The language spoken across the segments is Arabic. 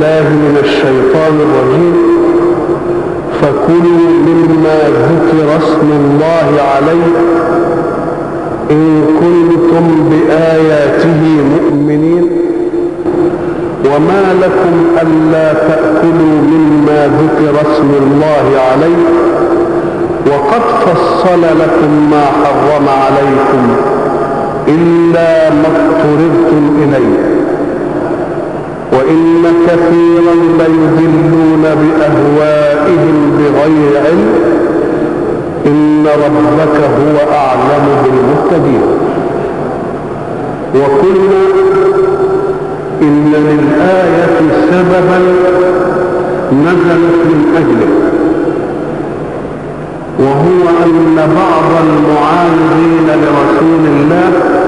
بالله من الشيطان الرجيم. فكلوا مما ذكر اسم الله عليه إن كنتم بآياته مؤمنين. وما لكم ألا تأكلوا مما ذكر اسم الله عليه وقد فصل لكم ما حرم عليكم إلا ما اضطررتم إليه وإن كثيرا ليضلون بأهوائهم بغير علم إن ربك هو أعلم بالمهتدين. وقلنا إن للآية سببا نزلت من أجله، وهو أن بعض المعارضين لرسول الله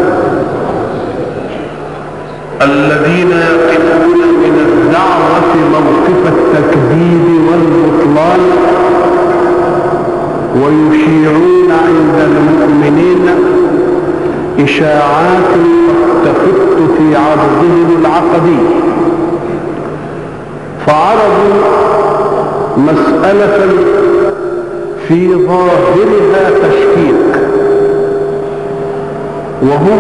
الذين يقفون من الدعوة موقف التكذيب والبطلان ويشيعون عند المؤمنين إشاعات تخط في عرضهم العقدي، فعرضوا مسألة في ظاهرها تشكيك، وهو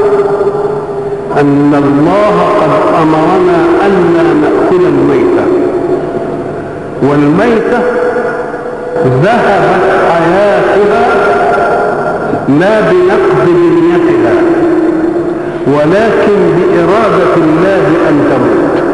أن الله قد أمرنا ألا نأكل الميتة، والميتة ذهبت حياتها لا بنقد بنيتها ولكن بإرادة الله أن تموت.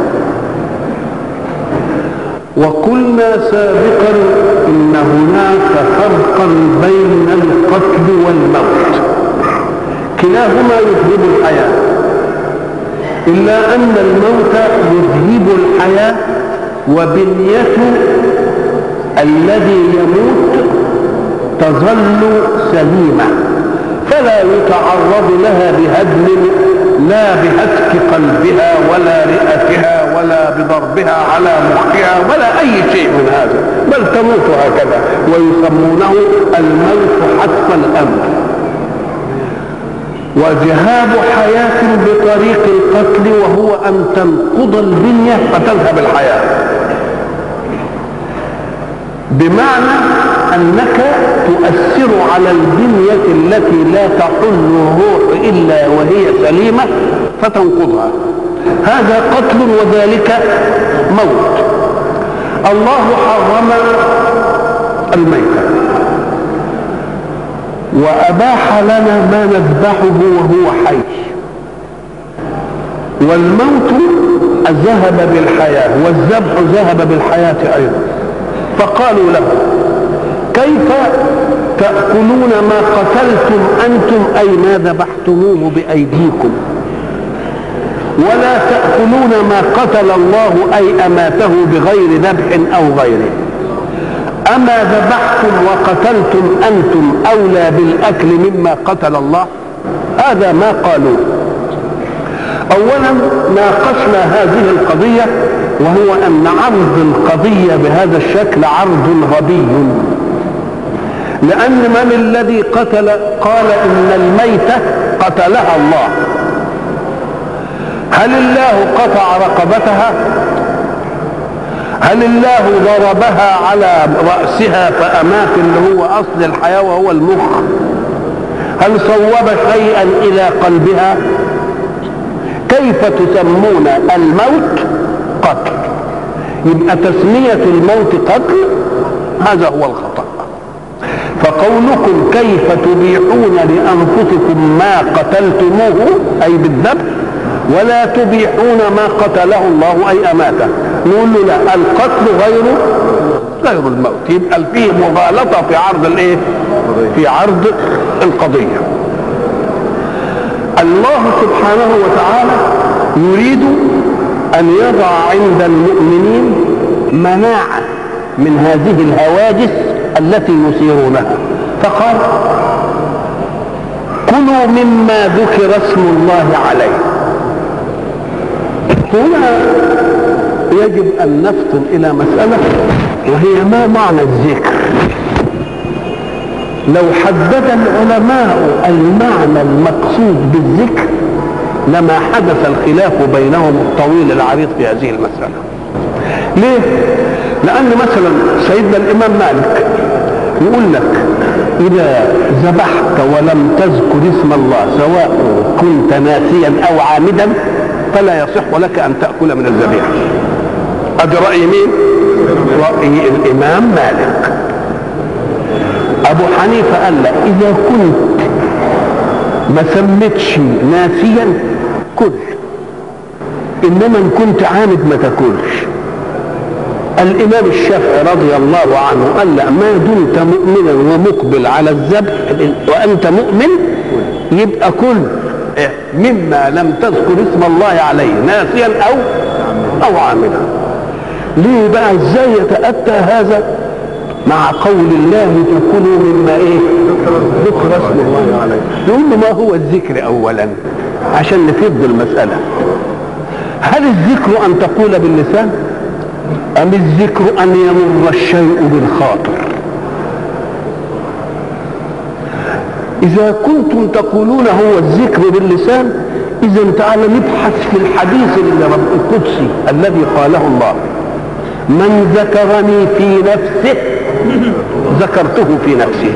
وقلنا سابقا إن هناك فرقا بين القتل والموت، كلاهما يذهب الحياة، إلا أن الموت يذهب الحياة وبنية الذي يموت تظل سليمة فلا يتعرض لها بهدم، لا بهتك قلبها ولا رئتها ولا بضربها على مخها ولا أي شيء من هذا، بل تموت هكذا، ويسمونه الموت حتف الأمر. وذهاب حياة بطريق القتل وهو أن تنقض البنية فتذهب الحياة، بمعنى أنك تؤثر على البنية التي لا تحل الروح إلا وهي سليمة فتنقضها، هذا قتل وذلك موت. الله حرم الميتة وأباح لنا ما نذبحه وهو حي، والموت ذهب بالحياة والذبح ذهب بالحياة أيضا. فقالوا له كيف تأكلون ما قتلتم أنتم أي ما ذبحتموه بأيديكم، ولا تأكلون ما قتل الله أي أماته بغير ذبح أو غيره؟ أما ذبحتم وقتلتم أنتم أولى بالأكل مما قتل الله؟ هذا ما قالوا. أولا ناقشنا هذه القضية، وهو أن عرض القضية بهذا الشكل عرض غبي، لأن من الذي قتل؟ قال إن الميتة قتلها الله. هل الله قطع رقبتها؟ هل الله ضربها على رأسها فأمات اللي هو أصل الحياة وهو المخ؟ هل صوب شيئا إلى قلبها؟ كيف تسمون الموت قتل؟ يبقى تسمية الموت قتل هذا هو الخطأ. فقولكم كيف تبيحون لأنفسكم ما قتلتموه أي بالذبح ولا تبيحون ما قتله الله أي أماته، نقول له لا، القتل غير الموت. يبقى فيه مغالطة في عرض الايه؟ في عرض القضية. الله سبحانه وتعالى يريد أن يضع عند المؤمنين مناعة من هذه الهواجس التي يثيرونها، فقال كلوا مما ذكر اسم الله عليه. هنا يجب أن نفطن إلى مسألة، وهي ما معنى الذكر. لو حدد العلماء المعنى المقصود بالذكر لما حدث الخلاف بينهم الطويل العريض في هذه المسألة. ليه؟ لأن مثلا سيدنا الإمام مالك يقول لك إذا ذبحت ولم تذكر اسم الله سواء كنت ناسيا أو عامدا فلا يصح لك أن تأكل من الذبيحة. أدي رأي مين؟ رأي الإمام مالك. أبو حنيفة قال لا، إذا كنت ما سمتش ناسيا كل، إنما إن كنت عامد ما تاكلش. الإمام الشافعي رضي الله عنه قال لا، ما دمت مؤمنا ومقبل على الذبح وأنت مؤمن يبقى كل مما لم تذكر اسم الله عليه ناسيا أو عامدا. ليه بقى؟ ازاي يتأتى هذا مع قول الله تأكلوا مما ايه؟ ذكر اسم الله عليه. نقول له ما هو الذكر أولا عشان نفض المسألة. هل الذكر أن تقول باللسان أم الذكر أن يمر الشيء بالخاطر؟ إذا كنتم تقولون هو الذكر باللسان، إذا تعالى نبحث في الحديث القدسي الذي قاله الله: من ذكرني في نفسه ذكرته في نفسي،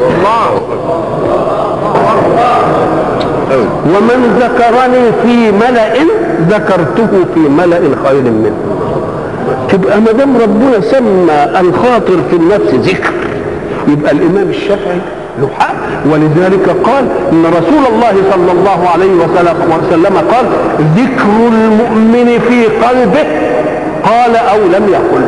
ومن ذكرني في ملأ ذكرته في ملأ خير منه. تبقى ما دام ربنا سمى الخاطر في النفس ذكر، يبقى الإمام الشافعي له حق. ولذلك قال ان رسول الله صلى الله عليه وسلم قال: ذكر المؤمن في قلبه قال او لم يقل.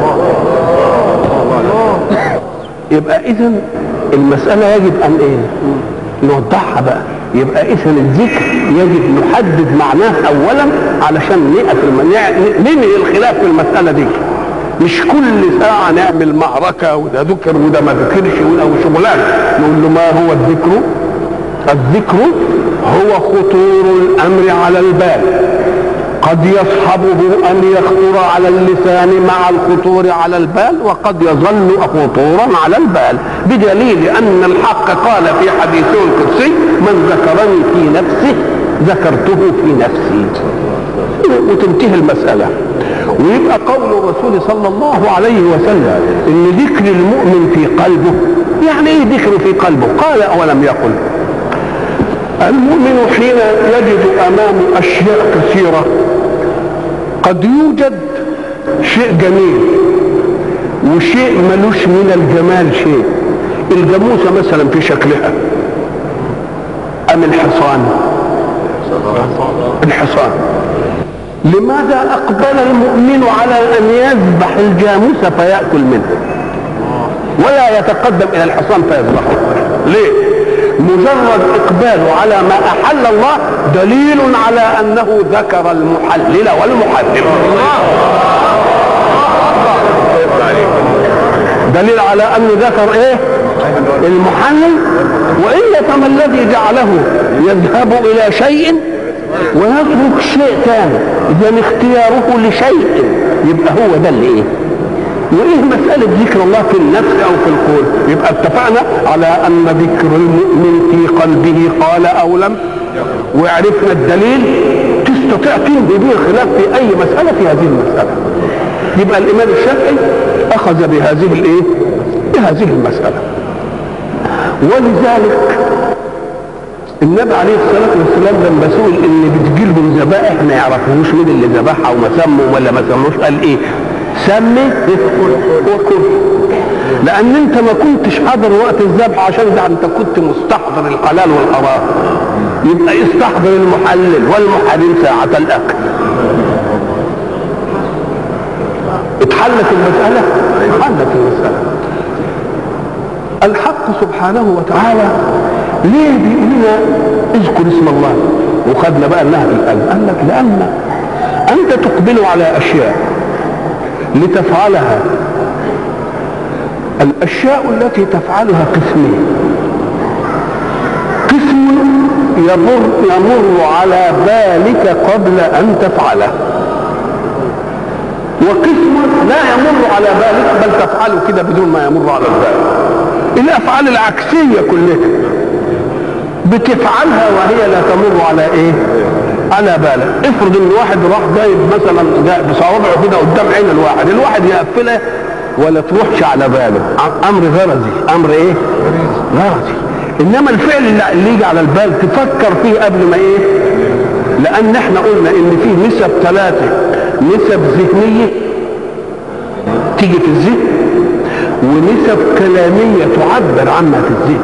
يبقى اذا المسألة يجب ان ايه؟ نوضحها بقى. يبقى اذا الذكر يجب نحدد معناه اولا علشان ننهي الخلاف في المسألة دي. مش كل ساعة نعمل معركة وده ذكر وده ما ذكرش او شغلان. نقول له ما هو الذكر؟ الذكر هو خطور الامر على البال، قد يصحبه ان يخطر على اللسان مع الخطور على البال، وقد يظل خطورا على البال، بدليل ان الحق قال في حديثه القدسي: من ذكرني في نفسه ذكرته في نفسي، وتنتهي المسألة. ويبقى قول الرسول صلى الله عليه وسلم ان ذكر المؤمن في قلبه، يعني ايه ذكر في قلبه؟ قال اولم يقل. المؤمن حين يجد امامه اشياء كثيرة، قد يوجد شيء جميل وشيء ملوش من الجمال شيء. الجاموسة مثلا في شكلها، ام الحصان. لماذا أقبل المؤمن على أن يذبح الجاموسة فيأكل منه ولا يتقدم إلى الحصان فيذبحه؟ ليه؟ مجرد إقباله على ما أحل الله دليل على أنه ذكر المحلل والمحرم. دليل على أنه ذكر إيه؟ المحلل. وإلا فما الذي جعله يذهب إلى شيء ويترك شيء ثاني؟ إذا اختياره لشيء يبقى هو ده اللي ايه؟ وايه مسألة ذكر الله في النفس او في القول؟ يبقى اتفقنا على ان ذكر المؤمن في قلبه قال او لم، وعرفنا الدليل تستطيع تنهي به الخلاف في اي مسألة في هذه المسألة. يبقى الامام الشافعي اخذ بهذه الايه؟ بهذه المسألة. ولذلك النبي عليه الصلاة والسلام لما سئل ان بتجيلهم ذبائح ما يعرفوش مين اللي ذبحها وما سموا ولا ما سموش، قال ايه؟ سمي وكل. لان انت ما كنتش حاضر وقت الذبح، عشان ده انت كنت مستحضر الحلال والحرام، يبقى استحضر المحلل والمحرم ساعة الاكل. اتحلت المسألة؟ اتحلت المسألة. الحق سبحانه وتعالى ليه بيقول لنا اذكر اسم الله وخدنا بقى النهي الآن؟ قال لك لأن أنت تقبل على أشياء لتفعلها. الأشياء التي تفعلها قسمين: قسم يمر على بالك قبل أن تفعله، وقسم لا يمر على بالك بل تفعله كده بدون ما يمر على البال. الأفعال العكسية كلها بتفعلها وهي لا تمر على ايه؟ على بالك. افرض ان واحد راح جايب مثلا بصوابعه كده قدام عين الواحد يقفلها ولا تروحش على باله، امر غرزي. امر ايه؟ غرزي. انما الفعل اللي يجي على البال تفكر فيه قبل ما ايه؟ لان احنا قلنا ان فيه نسب ثلاثه، نسب ذهنيه تيجي في الذهن، ونسب كلاميه تعبر عنها في الذهن.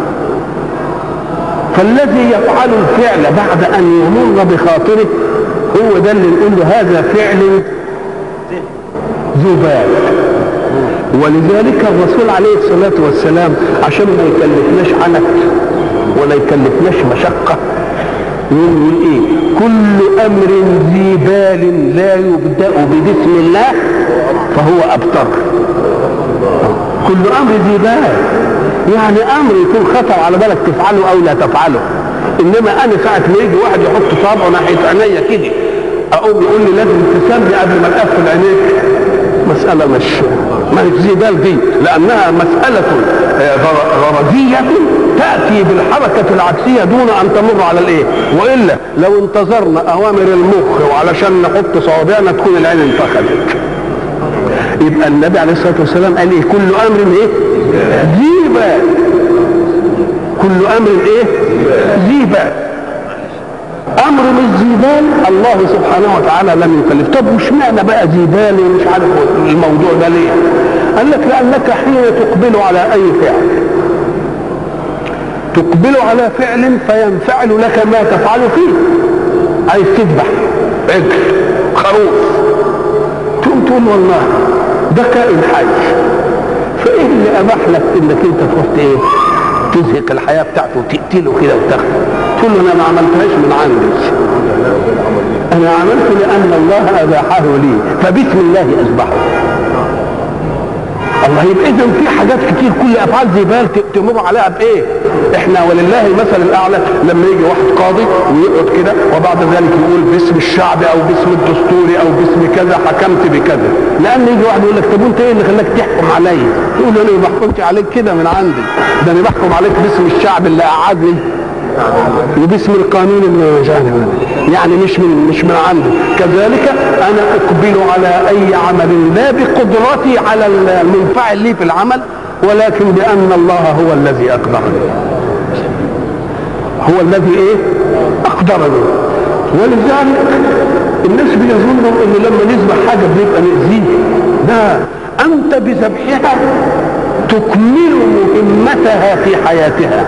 فالذي يفعل الفعل بعد ان يمر بخاطره هو ده اللي نقول له هذا فعل ذو بال. ولذلك الرسول عليه الصلاه والسلام عشان ما يكلفناش عنت ولا يكلفناش مشقه يقول ايه؟ كل امر ذي بال لا يبدا ببسم الله فهو ابتر. كل امر ذي بال يعني امر يكون خطر على بالك تفعله او لا تفعله. انما انا ساعه ما يجي واحد يحط صابعه ناحيه عينيا كده اقوم يقول لي لازم تسمي قبل ما نقفل عينيك، مساله مش ذي بال دي، لانها مساله غرزيه تاتي بالحركه العكسيه دون ان تمر على الايه. والا لو انتظرنا اوامر المخ وعلشان نحط صوابعنا تكون العين انفخذت. يبقى النبي عليه الصلاه والسلام قال ايه؟ كل امر ايه؟ ذي بال. كل امر ايه؟ ذي بال. امر مش ذي بال الله سبحانه وتعالى لم يكلف. طب وش معنى بقى ذي بال ومش عارف الموضوع ده ليه؟ قال لك لانك حين تقبل على اي فعل تقبل على فعل فينفعل لك ما تفعل فيه. عايز تذبح عجل خروف تقوم تقول والله ده كائن حي، فايه اللي اباح لك انك انت تروح ايه؟ تزهق الحياه بتاعته وتقتله كده وتاخده. تقول له انا ما عملتهاش من عندي، انا عملت لان الله اباحه لي فبسم الله اذبحه. الله. يبقى اذا في حاجات كتير كل افعال ذي بال تمر عليها بايه؟ احنا ولله المثل الاعلى لما يجي واحد قاضي ويقعد كده وبعد ذلك يقول باسم الشعب او باسم الدستور او باسم كذا حكمت بكذا. لان يجي واحد يقول لك طب وانت ايه اللي خلاك تحكم عليا؟ تقول له انا ما بحكمش عليك كده من عندي، ده انا بحكم عليك باسم الشعب اللي قعدني وباسم القانون اللي جاني، يعني مش من عندي. كذلك انا اقبل على اي عمل لا بقدرتي على المنفعل لي في العمل ولكن بان الله هو الذي اقدرني. هو الذي ايه؟ اقدرني. ولذلك الناس بيظنوا ان لما نذبح حاجه بنبقى نأذيه. لا، انت بذبحها تكمل مهمتها في حياتها.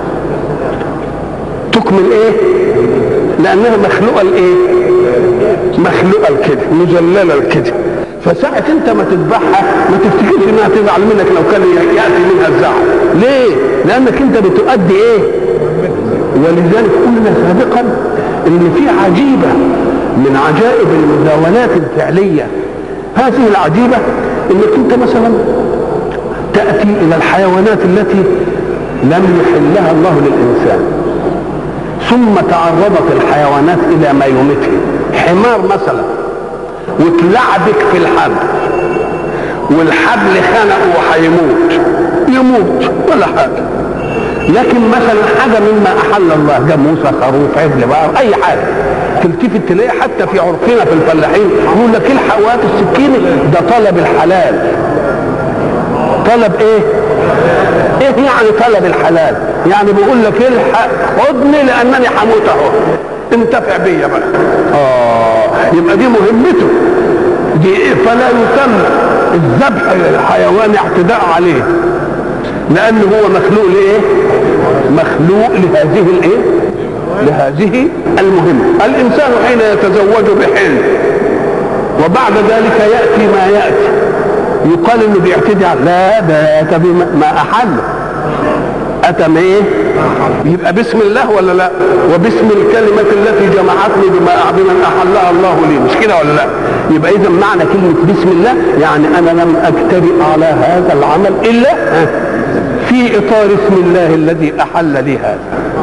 تكمل ايه؟ لانها مخلوقه الايه؟ مخلوقه الكده، مذلله الكده. فساعة انت ما تذبحها ما تفتكرش انها تزعل منك لو كان ياتي منها الزعل. ليه؟ لانك انت بتؤدي ايه؟ ولذلك قلنا سابقا ان في عجيبه من عجائب المداولات الفعليه. هذه العجيبه انك انت مثلا تاتي الى الحيوانات التي لم يحلها الله للانسان، ثم تعرضت الحيوانات الى ما يميتها. حمار مثلا وتلعبك في الحبل والحبل خنقه وهيموت، يموت ولا حاجه. لكن مثلا حاجه مما احل الله، جاموسه خروف عجل بقى اي حاجه، تلتفت تلاقي حتى في عرفنا في الفلاحين يقول لك الحق وقت السكينه، ده طلب الحلال. طلب ايه؟ ايه يعني طلب الحلال؟ يعني بيقول لك الحق خدني لانني هموت اهو، انتفع بيا بقى. يبقى دي مهمته دي إيه؟ فلا يسمى الذبح الحيواني اعتداء عليه، لانه هو مخلوق لايه؟ مخلوق لهذه الايه؟ لهذه المهمه. الانسان حين يتزوج بحلم وبعد ذلك ياتي ما ياتي يقال انه بيعتدي على، لا ده اتى بما احله. اتى ما ايه؟ يبقى بسم الله ولا لا؟ وباسم الكلمه التي جمعتني بما احلها الله لي، مش كده ولا لا؟ يبقى اذا معنى كلمه بسم الله يعني انا لم اجترئ على هذا العمل الا في اطار اسم الله الذي احل لي هذا.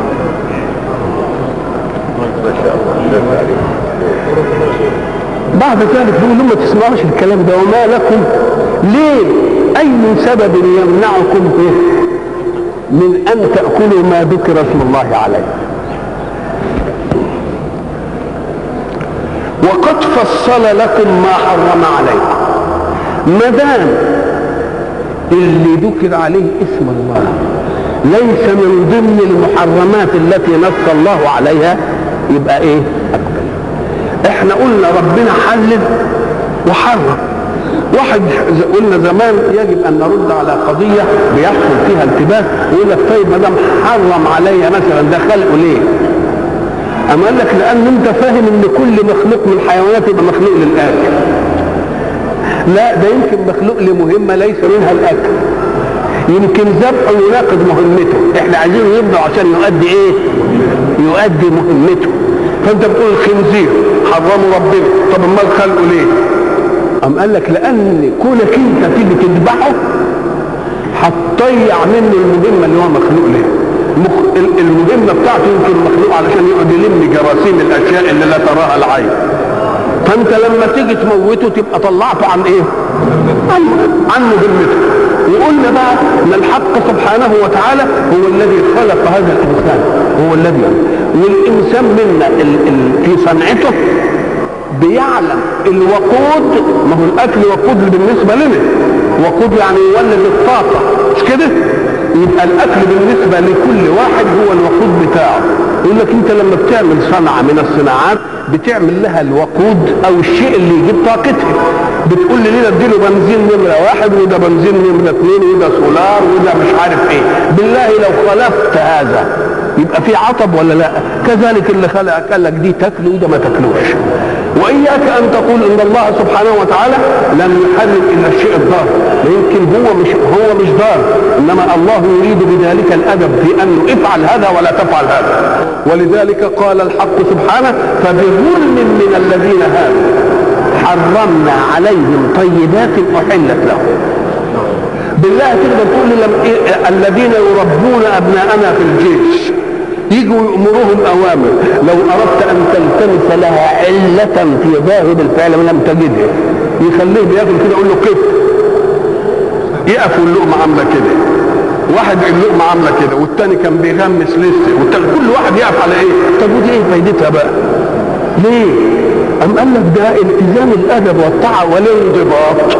بعد ذلك بيقول لهم ما تسمعوش الكلام ده، وما لكم ليه؟ اي سبب يمنعكم من ان تاكلوا ما ذكر اسم الله عليه؟ وقد فصل لكم ما حرم عليكم. ما دام اللي ذكر عليه اسم الله ليس من ضمن المحرمات التي نص الله عليها يبقى ايه؟ أقبل. احنا قلنا ربنا حلل وحرم. واحد قلنا زمان يجب ان نرد على قضيه بيحصل فيها التباس، يقول لك طيب ما دام حرم عليا مثلا ده خلقه ليه؟ اما قال لك لان انت فاهم ان كل مخلوق من الحيوانات يبقى مخلوق للاكل. لا، ده يمكن مخلوق لمهمه ليس منها الاكل، يمكن ذبحه يناقض مهمته، احنا عايزينه يذبح عشان يؤدي ايه؟ يؤدي مهمته. فانت بتقول الخنزير حرمه ربنا، طب امال خلقه ليه؟ قام قال لك لان كونك انت تيجي تذبحه هتضيع منه المهمه اللي هو مخلوق ليه. المهمه بتاعته يمكن مخلوق علشان يقعد يلم جراثيم الاشياء اللي لا تراها العين، فانت لما تيجي تموته تبقى طلعته عن ايه؟ عن مهمته. وقلنا بقى ان الحق سبحانه وتعالى هو الذي خلق هذا الانسان، هو الذي والانسان منا في صنعته بيعلم الوقود. ما هو الاكل وقود بالنسبه لنا، وقود يعني يولد الطاقه، مش كده؟ يبقى الاكل بالنسبه لكل واحد هو الوقود بتاعه. يقول لك انت لما بتعمل صنعه من الصناعات بتعمل لها الوقود او الشيء اللي يجيب طاقتها. بتقول لي ليه اديله بنزين نمره واحد وده بنزين نمره اثنين وده سولار وده مش عارف ايه. بالله لو خلفت هذا يبقى في عطب ولا لا؟ كذلك اللي خلقك قال لك دي تاكله وده ما تاكلوش. واياك ان تقول ان الله سبحانه وتعالى لم يحرم الا الشيء الضار، يمكن هو مش ضار، انما الله يريد بذلك الادب في انه افعل هذا ولا تفعل هذا. ولذلك قال الحق سبحانه فبظلم من الذين هادوا حرمنا عليهم طيبات احلت لهم. بالله تقدر تقول لي الذين يربون ابناءنا في الجيش يجوا يأمروهم أوامر، لو أردت أن تلتمس لها علة في ظاهر الفعل لم تجدها، يخليه بياكل كده يقول له كيف يقف واللقمة عاملة كده، واحد اللقمة عاملة كده والتاني كان بيغمس لسه كل واحد يقف على إيه؟ طب ودي إيه فايدتها بقى؟ ليه؟ أم قال لك ده التزام الأدب والطاعة والانضباط.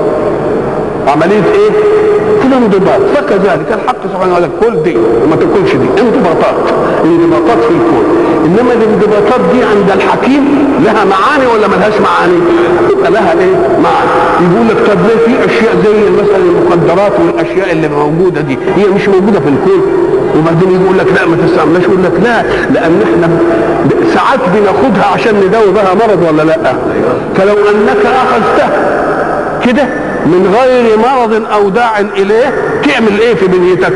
عملية إيه؟ كده انضباط. فكذلك الحق سبحانه وتعالى كل دي وما تاكلش دي انضباطات في الكون. انما الانضباطات دي عند الحكيم لها معاني ولا ملهاش معاني؟ يبقى لها ايه؟ معاني. يقول لك طب ليه في اشياء زي مثلا المخدرات والاشياء اللي موجوده دي هي مش موجوده في الكون؟ وبعدين يقول لك لا ما تستعملهاش، يقول لك لا لان احنا ساعات بناخدها عشان نداوي بها مرض ولا لا؟ فلو انك اخذتها كده من غير مرض او داع اليه تعمل ايه في بنيتك؟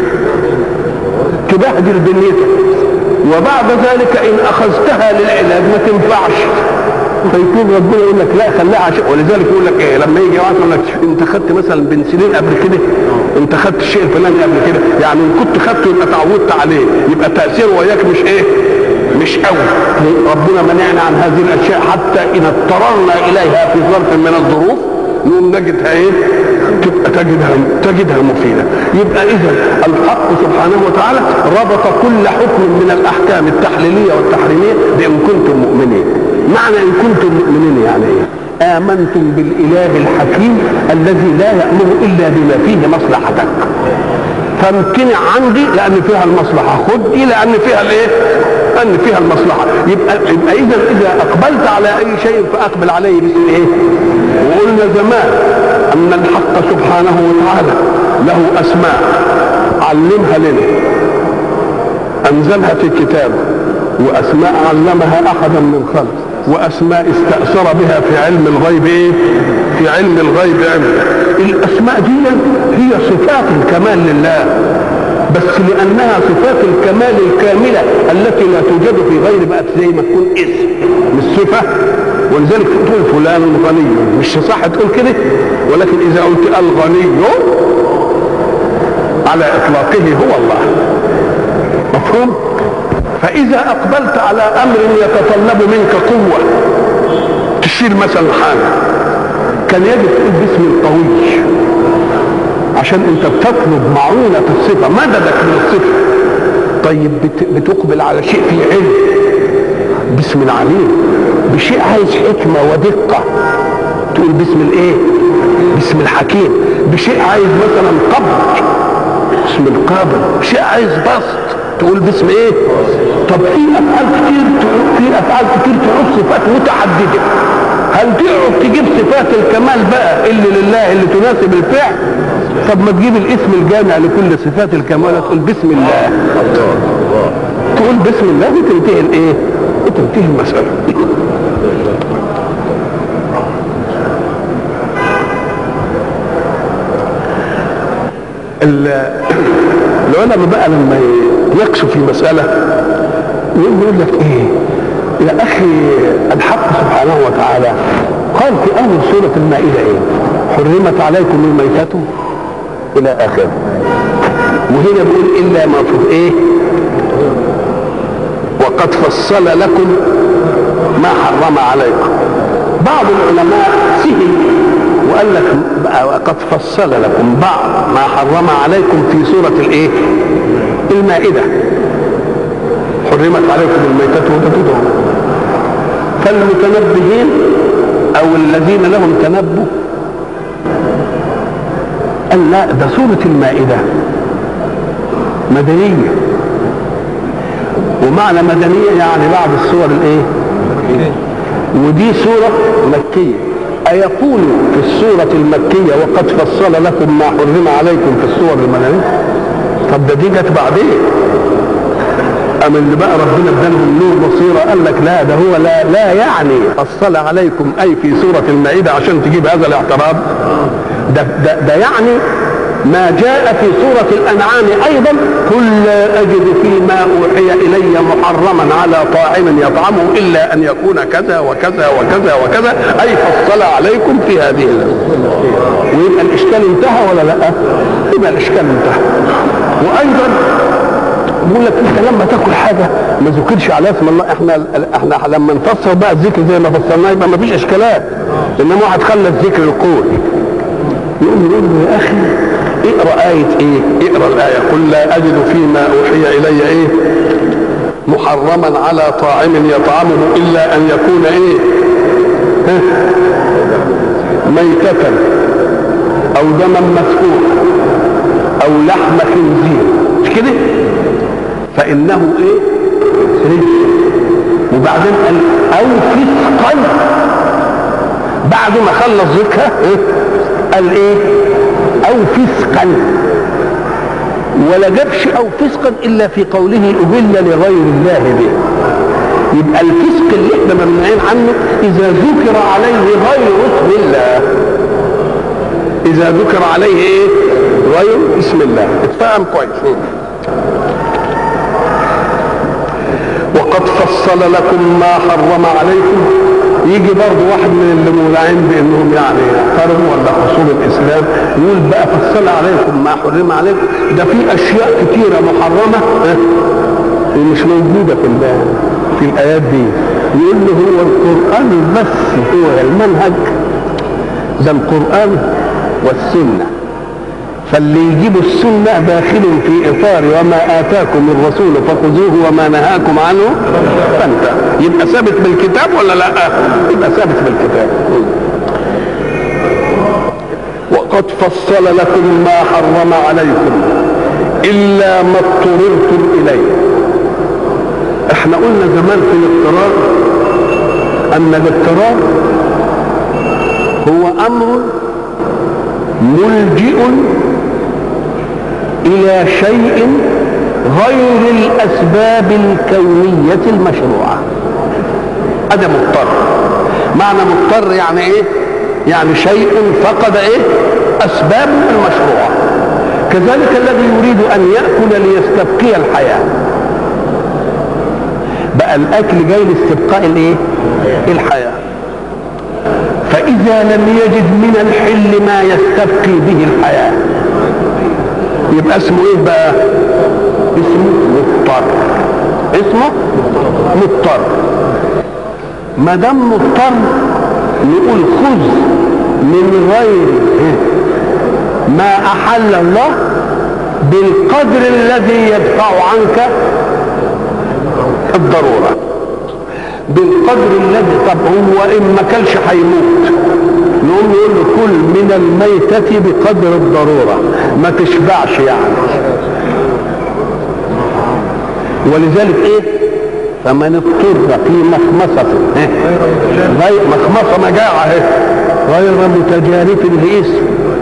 تبهدل بنيتك. وبعد ذلك ان اخذتها للعلاج ما تنفعش، فيكون ربنا يقول لك لا خليها عشان. ولذلك يقول لك ايه لما يجي واحد يقول لك انت خدت مثلا بنسلين قبل كده، انت خدت الشيء الفلاني قبل كده، يعني ان كنت خدته يبقى تعودت عليه، يبقى تاثيره وياك مش ايه؟ مش قوي. ربنا منعنا عن هذه الاشياء حتى ان اضطررنا اليها في ظرف من الظروف نقوم نجدها ايه؟ تبقى تجدها مفيده. يبقى اذا الحق سبحانه وتعالى ربط كل حكم من الاحكام التحليليه والتحريميه بان كنتم مؤمنين. معنى ان كنتم مؤمنين يعني ايه؟ امنتم بالاله الحكيم الذي لا يامر الا بما فيه مصلحتك. فامتنع عندي لان فيها المصلحه، خد دي لان فيها الايه؟ لان فيها المصلحه. يبقى اذا اقبلت على اي شيء فاقبل عليه باسم ايه؟ وقلنا زمان ان الحق سبحانه وتعالى له اسماء علمها لنا، انزلها في كتابه، واسماء علمها احدا من خلق، واسماء استأثر بها في علم الغيب ايه؟ في علم الغيب علم. الاسماء دي هي صفات الكمال لله، بس لانها صفات الكمال الكامله التي لا توجد في غير بقى زي ما تكون اسم مش صفه. ولذلك تقول فلان غني، مش صح تقول كده، ولكن اذا قلت الغني على اطلاقه هو الله. مفهوم؟ فاذا اقبلت على امر يتطلب منك قوه تشيل مثلا حاجه كان يجب تقول باسم القوي، عشان انت بتطلب معونة الصفة مددك من الصفة. طيب بتقبل على شيء فيه علم باسم العليم، بشيء عايز حكمة ودقة تقول باسم الايه؟ باسم الحكيم. بشيء عايز مثلا قبض باسم القابض. بشيء عايز بسط تقول باسم ايه؟ طب في افعال كتير تعوز صفات متعددة، هل تعرف تجيب صفات الكمال بقى اللي لله اللي تناسب الفعل؟ طب ما تجيب الاسم الجامع لكل صفات الكمال تقول بسم الله. تقول بسم الله وتنتهي الايه؟ وتنتهي المسألة. العلماء بقى لما يقسوا في مسألة يقول لك ايه يا اخي، الحق سبحانه وتعالى قال في اول سورة المائدة ايه؟ حرمت عليكم الميتة الى اخره. وهنا بيقول الا ما في ايه؟ وقد فصل لكم ما حرم عليكم. بعض العلماء سهل وقال لك قد فصل لكم بعض ما حرم عليكم في سورة الايه؟ المائدة. حرمت عليكم الميتة والدم. فالمتنبهين او الذين لهم تنبه قال لا، ده سورة المائدة مدنية، ومعنى مدنية يعني بعد السور الايه؟ ودي سورة مكية. أيقول في السورة المكية وقد فصل لكم ما حرم عليكم في السور المدنية؟ طب ده دي جت بعدين. أم اللي بقى ربنا ادالهم نور بصيرة قال لك لا، ده هو لا يعني فصل عليكم أي في سورة المائدة عشان تجيب هذا الاعتراض. ده يعني ما جاء في سورة الأنعام أيضا قل أجد فيما أوحي إلي محرما على طاعم يطعمه إلا أن يكون كذا وكذا وكذا وكذا، أي فصل عليكم في هذه ويبقى الإشكال انتهى ولا لا؟ يبقى الإشكال انتهى. وأيضا بقول لك انت لما تاكل حاجه ما ذكرش على اسم الله، احنا لما نفسر بقى الذكر زي ما فسرناه يبقى ما فيش اشكالات. انما واحد خلى الذكر القول يقول له يا اخي اقرا آية ايه؟ اقرا الآية قل لا أجد فيما أوحي إلي ايه؟ محرما على طاعم يطعمه إلا أن يكون ايه؟ ميتة أو دما مسفوحا أو لحم خنزير، مش كده؟ فإنه ايه؟ رجس. وبعدين قال أو فسقا، بعد ما خلص ذكرها ايه؟ قال ايه؟ او فسقا، ولا جابش او فسقا الا في قوله اهل لغير الله به. يبقى الفسق اللي احنا ممنوعين عنه اذا ذكر عليه غير اسم الله، اذا ذكر عليه ايه؟ غير اسم الله. اتفهم كويس. وقد فصل لكم ما حرم عليكم. يجي برضه واحد من اللي مولعين بانهم يعني قربوا ولا حصول الاسلام يقول بقى فصل عليكم ما حرم عليكم، ده في اشياء كثيره محرمه ومش موجوده في الايات دي. يقول له هو القران بس هو المنهج، ده القران والسنه، فاللي يجيب السنه داخل في اطار وما اتاكم الرسول فخذوه وما نهاكم عنه فانتهوا. يبقى ثابت بالكتاب ولا لا؟ يبقى ثابت بالكتاب. وقد فصل لكم ما حرم عليكم الا ما اضطررتم اليه. احنا قلنا زمان في الاضطرار ان الاضطرار هو امر ملجئ الى شيء غير الاسباب الكونية المشروعة. هذا مضطر. معنى مضطر يعني ايه؟ يعني شيء فقد ايه؟ اسباب المشروعة. كذلك الذي يريد ان يأكل ليستبقي الحياة، بقى الاكل جاي لاستبقاء الايه؟ الحياة. فاذا لم يجد من الحل ما يستبقي به الحياة يبقى اسمه ايه بقى؟ اسمه مضطر. اسمه مضطر. ما دام مضطر نقول خذ من غير ما احل الله بالقدر الذي يدفع عنك الضرورة. بالقدر الذي. طب هو ان ما كلش هيموت، نقوم نقول له كل من الميتة بقدر الضرورة، ما تشبعش يعني. ولذلك ايه؟ فمن اضطر في مخمصة غير مخمصة مجاعة غير متجارف لإثم،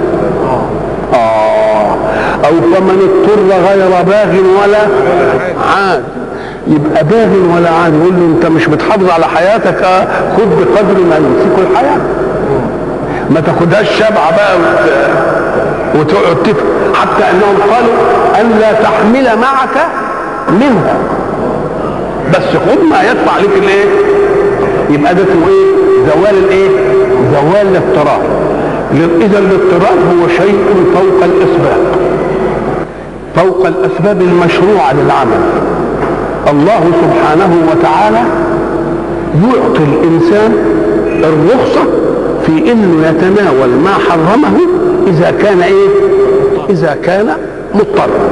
أو فمن اضطر غير باغ ولا عاد. يبقى باغ ولا عاد، يقول له أنت مش بتحافظ على حياتك، خد بقدر ما يمسك الحياة، ما تاخدهاش شبعة بقى وتقعد تفهم. حتى أنهم قالوا أن لا تحمل معك منها، بس خد ما يدفع لك الايه. يبقى ده اسمه ايه؟ زوال الايه؟ زوال الاضطرار. اذا الاضطرار هو شيء فوق الاسباب، فوق الاسباب المشروعه للعمل. الله سبحانه وتعالى يعطي الانسان الرخصه في انه يتناول ما حرمه اذا كان ايه؟ اذا كان مضطرا،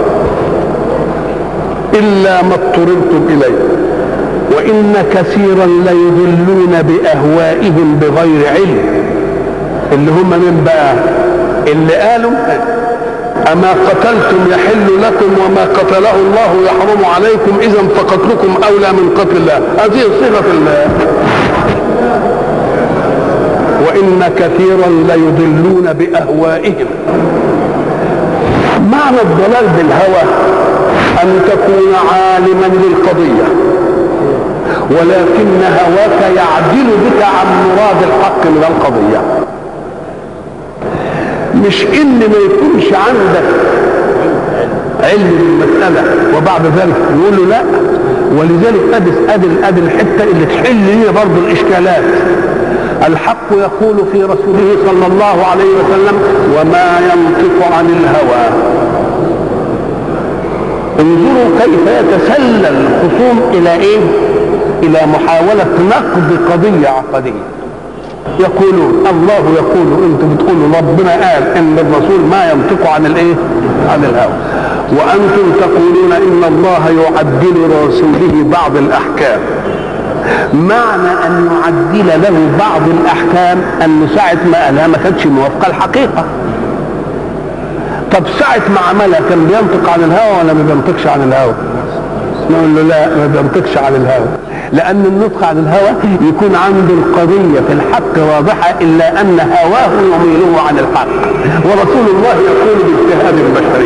إلا ما اضطررتم إليه وإن كثيرا ليضلون بأهوائهم بغير علم. اللي هم من بقى؟ اللي قالوا أما قتلتم يحل لكم وما قتله الله يحرم عليكم إذا فقتلكم أولى من قتل الله. هذه صيغة وإن كثيرا ليضلون بأهوائهم. معنى الضلال بالهوى أن تكون عالما للقضية ولكن هواك يعدل بك عن مراد الحق من القضية. مش إن ما يكونش عندك علم بالمسألة وبعد ذلك يقول له لا. ولذلك أدي الحتة اللي تحل لنا برضه الإشكالات. الحق يقول في رسوله صلى الله عليه وسلم وما ينطق عن الهوى. انظروا كيف يتسلل الخصوم الى ايه؟ الى محاولة نقض قضية عقدية. يقولون الله يقول، انتم بتقولوا ربنا قال ان الرسول ما ينطق عن الايه؟ عن الهوى، وانتم تقولون ان الله يعدل لرسوله بعض الاحكام. معنى ان يعدل له بعض الاحكام ان ساعة ما قالها ما كانتش موافقة الحقيقة. طب ساعة ما عملها كان بينطق عن الهوى ولا ما بينطقش عن الهوى؟ نقول له لا، ما بينطقش عن الهوى، لأن النطق عن الهوى يكون عند القضية في الحق واضحة إلا أن هواه يميله عن الحق. ورسول الله يقول باجتهاد بشري،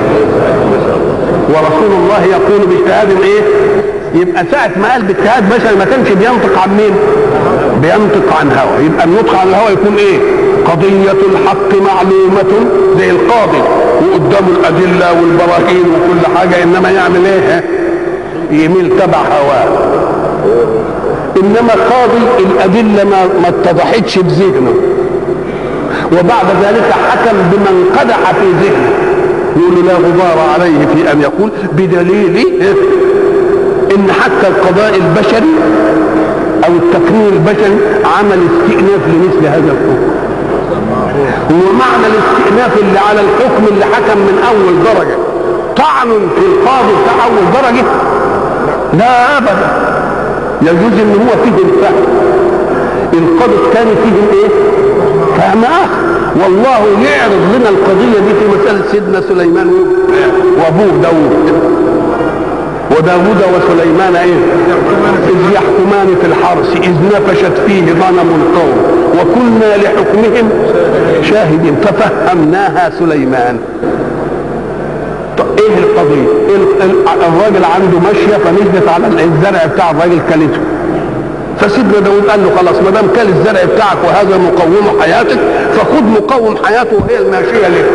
ورسول الله يقول باجتهاد ايه؟ يبقى ساعة ما قال باجتهاد بشري ما كانش بينطق عن مين؟ بينطق عن هوى. يبقى النطق عن الهوى يكون ايه؟ قضية الحق معلومة زي القاضي وقدامه الأدلة والبراهين وكل حاجة، إنما يعمل ايه؟ يميل تبع هواه. إنما قاضي الأدلة ما اتضحتش بذهنه وبعد ذلك حكم بمن قدح في ذهنه، يقول لا غبار عليه في أن يقول بدليل إن حتى القضاء البشري أو التقنين البشري عمل استئناف لمثل هذا الحكم. ومعنى الاستئناف اللي على الحكم اللي حكم من اول درجة طعن في القاضي بتاع اول درجة؟ لا ابدا، يجوز ان هو فيه الفهم، القاضي الثاني فيه ايه؟ فهم اخر. والله يعرض لنا القضية دي في مسألة سيدنا سليمان وابوه داود. وداود وسليمان ايه؟ اذ يحكمان في الحرث اذ نفشت فيه غنم القوم وكنا لحكمهم شاهدين ففهمناها سليمان. طب ايه القضيه؟ الراجل عنده ماشيه فنزلت على الزرع بتاع الراجل كلته، فسيدنا داود قال له خلاص ما دام كل الزرع بتاعك وهذا مقوم حياتك فخذ مقوم حياته وهي الماشيه لك.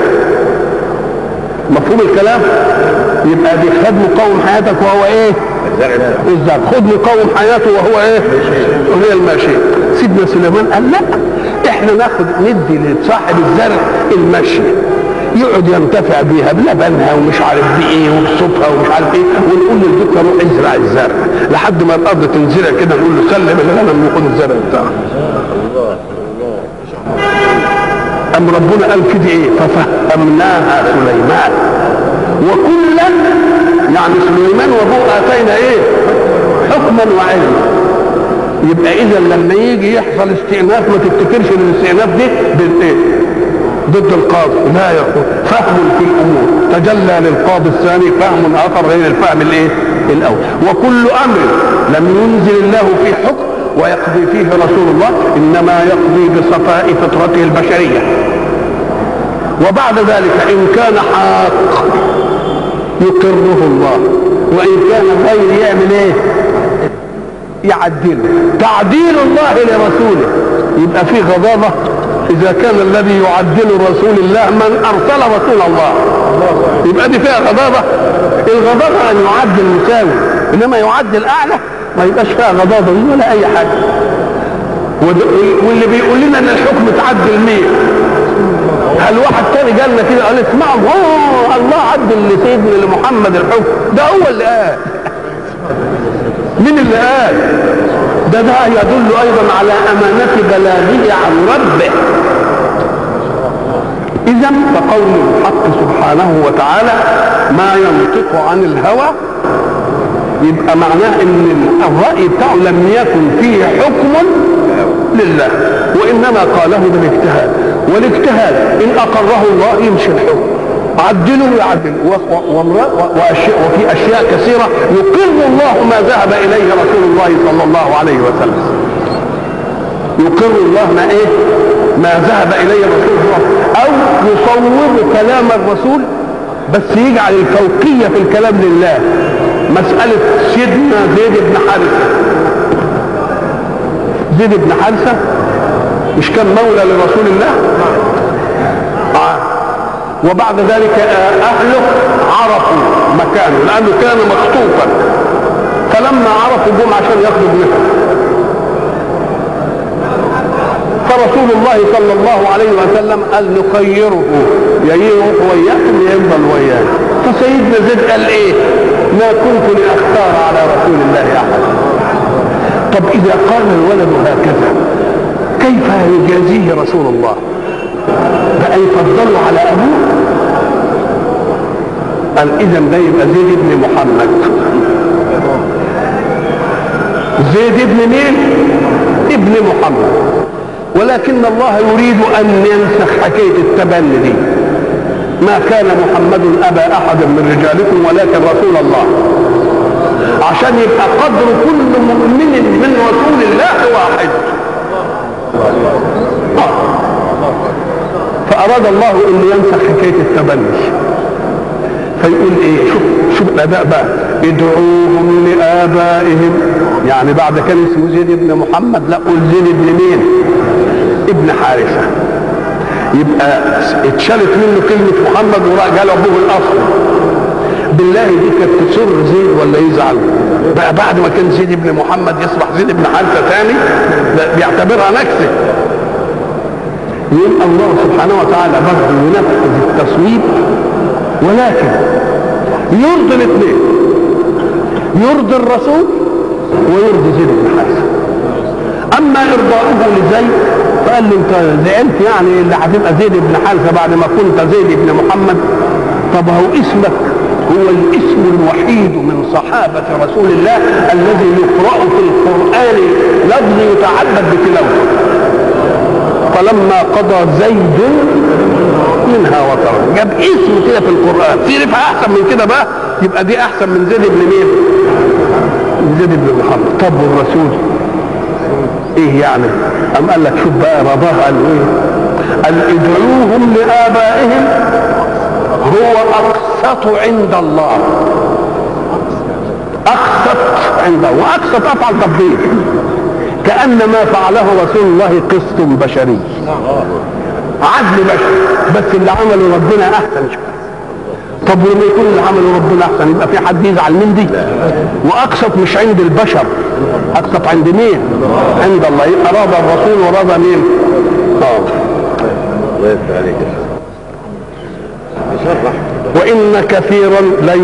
مفهوم الكلام؟ يبقى دي خد مقوم حياتك وهو ايه؟ الزرع. خد مقوم حياته وهو ايه؟ وهي الماشيه. سيدنا سليمان قال لا، احنا ناخد ندي لصاحب الزرع الماشيه يقعد ينتفع بيها بلبنها ومش عارف بايه وبصوفها ومش عارف ايه، ونقول للدكتور روح ازرع الزرع لحد ما الارض تنزرع كده نقول له سلم الغنم وخد الزرع بتاعك. أم ربنا قال كده ايه؟ ففهمناها سليمان وكلا، يعني سليمان وابوه اتينا ايه؟ حكما وعلما. يبقى اذا لما يجي يحصل استئناف ما تفتكرش ان الاستئناف دي بالايه؟ ضد القاضي، لا يقول فهم في الامور تجلى للقاضي الثاني فهم اخر غير الفهم الايه؟ الاول. وكل امر لم ينزل الله في حكم ويقضي فيه رسول الله انما يقضي بصفاء فطرته البشريه. وبعد ذلك ان كان حق يقره الله، وان كان غير يعمل ايه؟ يعدله. تعديل الله لرسوله يبقى فيه غضاضه اذا كان الذي يعدل رسول الله من ارسل رسول الله، يبقى دي فيها غضاضه. الغضاضه ان يعدل مساوي، انما يعدل اعلى ما يبقاش فيها غضاضه ولا اي حاجه. واللي بيقول لنا ان الحكم تعدل مين؟ هل واحد تاني قال لنا كده قال اسمعوا الله عدل لسيدنا لمحمد الحكم؟ ده هو اللي قال. مين اللي قال؟ ده يدل ايضا على امانه بلاغه عن ربه. اذا فقول الحق سبحانه وتعالى ما ينطق عن الهوى يبقى معناه ان الراي بتاعه لم يكن فيه حكم لله، وانما قاله بالاجتهاد. والاجتهاد ان اقره الله يمشي الحكم، عدله يعدل. وفي اشياء كثيره يقر الله ما ذهب اليه رسول الله صلى الله عليه وسلم. يقر الله ما ايه؟ ما ذهب اليه رسول الله، او يصوب كلام الرسول بس يجعل الفوقيه في الكلام لله. مساله سيدنا زيد بن حارثه. زيد بن حارثه مش كان مولى لرسول الله؟ وبعد ذلك اهله عرفوا مكانه لانه كان مخطوفا، فلما عرفوا جم عشان ياخدوا ابنه. فرسول الله صلى الله عليه وسلم قال نخيره، يا يروح وياكم يا يفضل وياك. فسيدنا زيد قال ايه؟ ما كنت لاختار على رسول الله احد. طب اذا قال الولد هكذا كيف يجازيه رسول الله؟ بقى يفضلوا على ابوه؟ قال اذا ده يبقى زيد بن محمد. زيد ابن مين؟ ابن محمد. ولكن الله يريد ان ينسخ حكايه التبني دي. ما كان محمد ابا احد من رجالكم ولكن رسول الله، عشان يبقى قدر كل مؤمن من رسول الله واحد. فاراد الله انه ينسخ حكايه التبني، فيقول ايه؟ شوف الاداء بقى، ادعوهم لابائهم. يعني بعد كان اسمه زيد بن محمد لا قول زيد بن مين؟ ابن حارثه. يبقى اتشالت منه كلمه محمد وراح قال ابوه الاصل. بالله دي كانت تسر زيد ولا يزعل؟ بقى بعد ما كان زيد بن محمد يصبح زيد بن حارثه ثاني، بيعتبرها نكسه. يقول الله سبحانه وتعالى برضه ينفذ التصويب، ولكن يرضي الاثنين، يرضي الرسول ويرضي زيد بن حارثه. اما ارضاؤه لزيد فقال له انت زعلت يعني اللي هتبقى زيد بن حارثه بعد ما كنت زيد بن محمد؟ طب هو اسمك هو الاسم الوحيد من صحابه رسول الله الذي يقرأ في القرآن لفظ يتعبد بتلاوته. فلما قضى زيد منها وطرا، جاب اسم كده في القرآن، في رفعه احسن من كده بقى؟ يبقى دي احسن من زيد بن مين؟ من زيد بن محمد. طب والرسول ايه يعني؟ ام قال لك شوف بقى رضاه قال ايه؟ قال ادعوهم لآبائهم هو اقسط عند الله. اقسط عنده، واقسط افعل تفضيل، كأن ما فعله رسول الله قسط بشري، عدل بشري، بس اللي عمله ربنا احسن شويه. طب ولما يكون اللي عمله ربنا احسن يبقى في حد يزعل من دي؟ واقسط مش عند البشر، اقسط عند مين؟ عند الله. يبقى رضى الرسول ورضى مين؟ الله عليك. وان كثيرا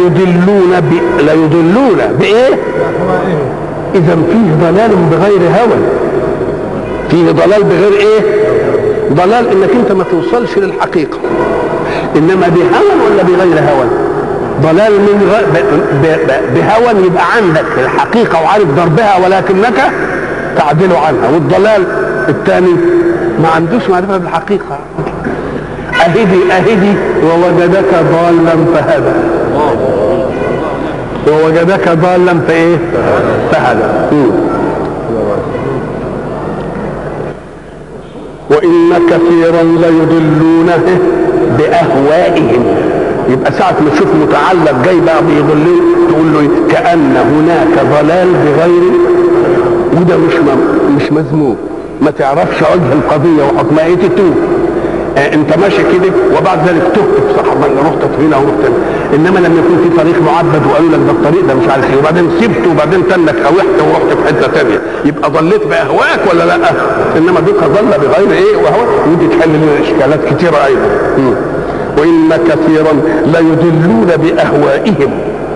ليضلون بايه؟ اذا فيه ضلال بغير هوى. فيه ضلال بغير ايه؟ ضلال انك انت ما توصلش للحقيقه، انما بهوى ولا بغير هوى؟ ضلال من بهوى يبقى عندك الحقيقه وعارف ضربها ولكنك تعدلوا عنها، والضلال الثاني ما عندوش معرفه بالحقيقه. اهدي ووجدك ضالا فهدى، ووجدك ضالا فايه فهدى. وان كثيرا ليضلون باهوائهم. يبقى ساعة ما تشوف متعلق جاي بقى بيضلين تقول له كأن هناك ضلال بغير، وده مش مذموم. ما تعرفش وجه القضية وحكمها ايه تتوه. انت ماشي كده وبعد ذلك تهت صح رحت هنا ورحت هنا، انما لما يكون في طريق معبد وقالوا لك ده الطريق ده مش عارف ايه وبعدين سبته وبعدين تنك روحت ورحت في حته ثانيه، يبقى ضليت باهوائك ولا لا؟ انما دوك ضل بغير ايه وهو، ودي تحل لنا اشكالات كثيره ايضا. وان كثيرا ليضلون باهوائهم.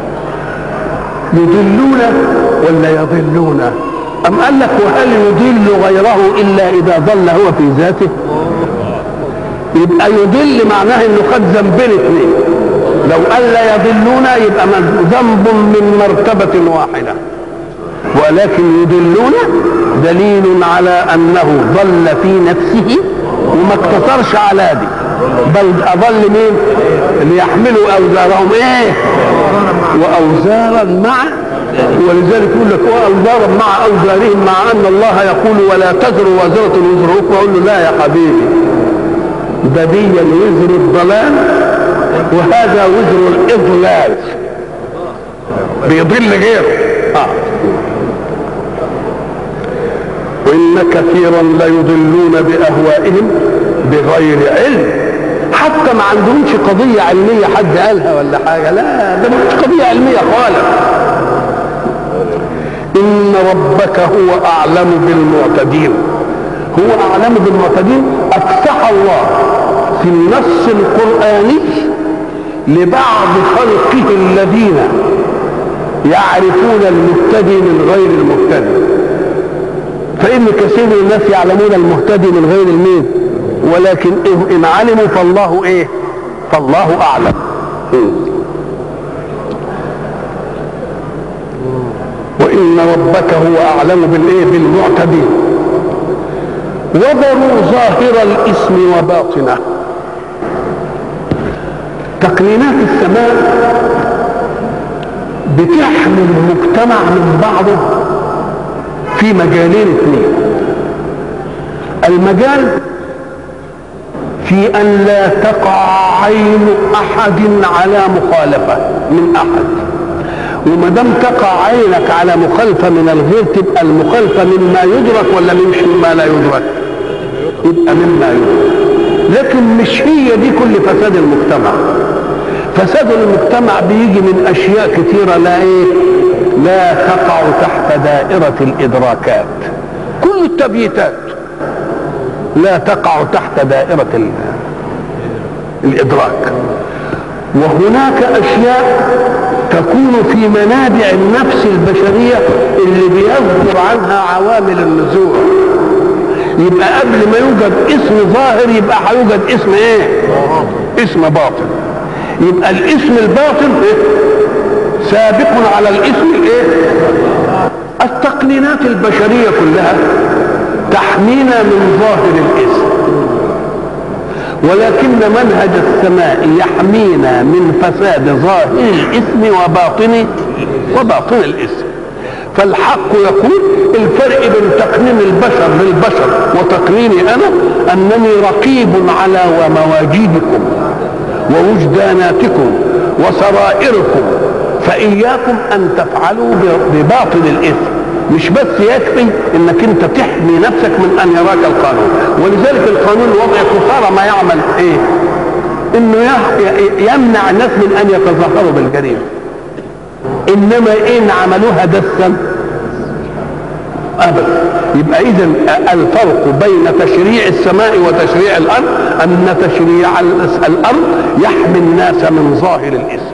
يضلون ولا يضلون؟ ام قال لك وهل يضل غيره الا اذا ضل هو في ذاته؟ يبقى يضل معناه انه خد ذنبين اثنين. لو قال لا يضلون يبقى ذنب من مرتبة واحدة، ولكن يضلون دليل على انه ضل في نفسه وما اقتصرش على دي، بل اضل مين؟ ليحملوا اوزارهم ايه؟ واوزارا مع، ولذلك يقول لك واوزارا مع اوزارهم، مع ان الله يقول ولا تزر وازرة وزر اخرى. اقول له لا يا حبيبي، ده دي وزر الضلال وهذا وزر الاضلال، بيضل غيره. وان كثيرا ليضلون باهوائهم بغير علم. حتى ما عندهمش قضيه علميه حد قالها ولا حاجه، لا ده مش قضيه علميه خالص. ان ربك هو اعلم بالمعتدين. هو اعلم بالمعتدين. افسح الله في النص القرآني لبعض خلقه الذين يعرفون المهتدي من غير المهتدي، فإن كثير من الناس يعلمون المهتدي من غير المين، ولكن إن علموا فالله إيه؟ فالله أعلم. وإن ربك هو أعلم بالإيه؟ بالمعتدين. وذروا ظاهر الاسم وباطنه. تقنينات السماء بتحمي المجتمع من بعضه في مجالين اثنين. المجال في ان لا تقع عين احد على مخالفه من احد، وما دام تقع عينك على مخالفه من الغير تبقى المخالفه مما يدرك ولا مما لا يدرك؟ يبقى مما يدرك. لكن مش هي دي كل فساد المجتمع. فساد المجتمع بيجي من اشياء كثيره لا تقع تحت دائره الادراكات. كل التبييتات لا تقع تحت دائره الادراك. وهناك اشياء تكون في منابع النفس البشريه اللي بيصدر عنها عوامل النزوع. يبقى قبل ما يوجد اسم ظاهر يبقى هيوجد اسم ايه؟ اسم باطن. يبقى الاسم الباطن سابق على الاسم الايه؟ التقنينات البشريه كلها تحمينا من ظاهر الاسم، ولكن منهج السماء يحمينا من فساد ظاهر الاسم وباطن الاسم. فالحق يقول الفرق بين تقنين البشر للبشر وتقنيني انا انني رقيب على مواجيدكم ووجداناتكم وسرائركم، فاياكم ان تفعلوا بباطل الاثم. مش بس يكفي انك انت تحمي نفسك من ان يراك القانون، ولذلك القانون وضع قصارى ما يعمل ايه؟ انه يمنع الناس من ان يتظاهروا بالجريمه. انما ان عملوها دسا ابدا. يبقى اذا الفرق بين تشريع السماء وتشريع الارض ان تشريع الارض يحمي الناس من ظاهر الاسم،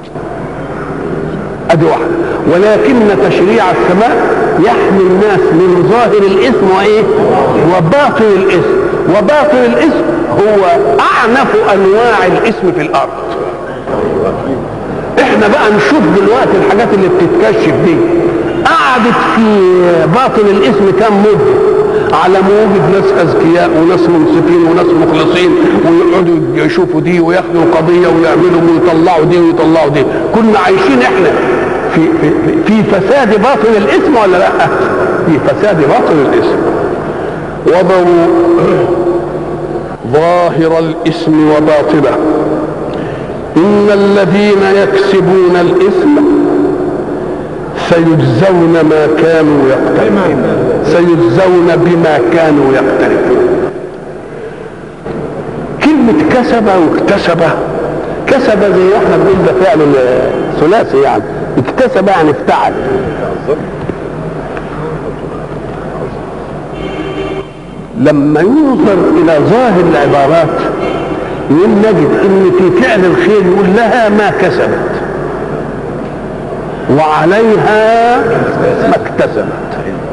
ادي واحده، ولكن تشريع السماء يحمي الناس من ظاهر الاسم وايه؟ وباطن الاسم. وباطن الاسم هو اعنف انواع الاسم في الارض. احنا بقى نشوف دلوقتي الحاجات اللي بتتكشف دي، قعدت في باطن الاسم كم مدة على ما وجد ناس اذكياء وناس منصفين وناس مخلصين ويقعدوا يشوفوا دي وياخدوا القضيه ويعملوا ويطلعوا دي ويطلعوا دي. كنا عايشين احنا في فساد باطن الاسم ولا لا؟ في فساد باطن الاسم. وضعوا ظاهر الاسم وباطنه ان الذين يكسبون الاثم سيجزون ما كانوا يقترفون، سيجزون بما كانوا يقترفون. كلمة كسب واكتسب، كسب زي احنا بنقول ده فعل ثلاثي يعني، اكتسب يعني افتعل. لما ينظر الى ظاهر العبارات نجد ان في فعل الخير يقول لها ما كسبت وعليها ما اكتسبت.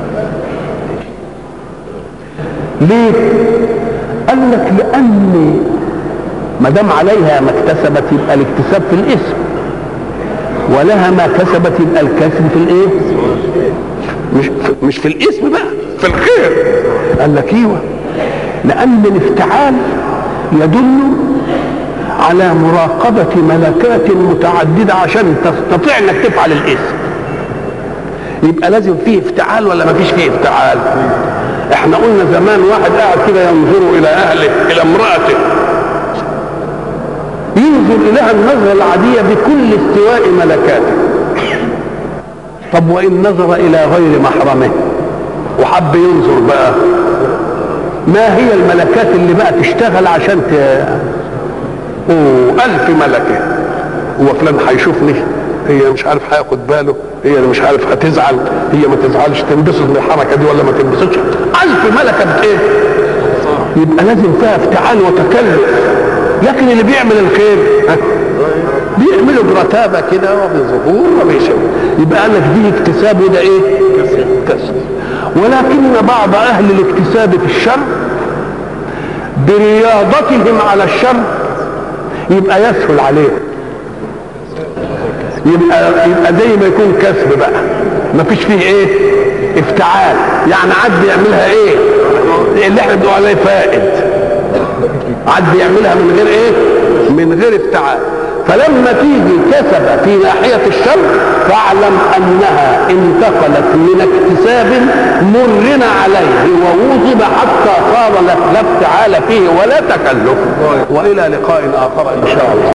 ليه؟ قال لك لان ما دام عليها ما اكتسبت يبقى الاكتساب في الاسم، ولها ما كسبت يبقى الكسب في الايه؟ مش في الاسم بقى، في الخير. قال لك ايوه، لان الافتعال يدل على مراقبة ملكات متعددة عشان تستطيع انك تفعل الاسم. يبقى لازم فيه افتعال ولا ما فيش فيه افتعال؟ احنا قلنا زمان واحد قاعد كده ينظر الى اهله، الى امرأته، ينظر اليها النظرة العادية بكل استواء ملكاته. طب وان نظر الى غير محرمه وحب ينظر بقى، ما هي الملكات اللي بقى تشتغل عشان ألف ملكة؟ هو فلان هيشوفني، هي مش عارف هياخد باله، هي مش عارف هتزعل، هي ما تزعلش، تنبسط من الحركة دي ولا ما تنبسطش، 1000 ملكة بإيه؟ يبقى لازم فيها افتعال وتكلف. لكن اللي بيعمل الخير بيعمله برتابة كده وبظهور وبيشوف. يبقى قال لك دي اكتساب وده ايه؟ كسب. ولكن بعض أهل الاكتساب في الشر برياضتهم على الشر يبقى يسهل عليهم، يبقى زي ما يكون كسب بقى، ما فيش فيه ايه؟ افتعال. يعني عد يعملها ايه؟ اللي احنا بنقول عليه فائد، عد يعملها من غير ايه؟ من غير افتعال. فلما تيجي كسب في ناحية الشر فاعلم انها انتقلت من اكتساب مرن عليه ووظب حتى صار لا افتعال فيه ولا تكلف. والى لقاء اخر ان شاء الله.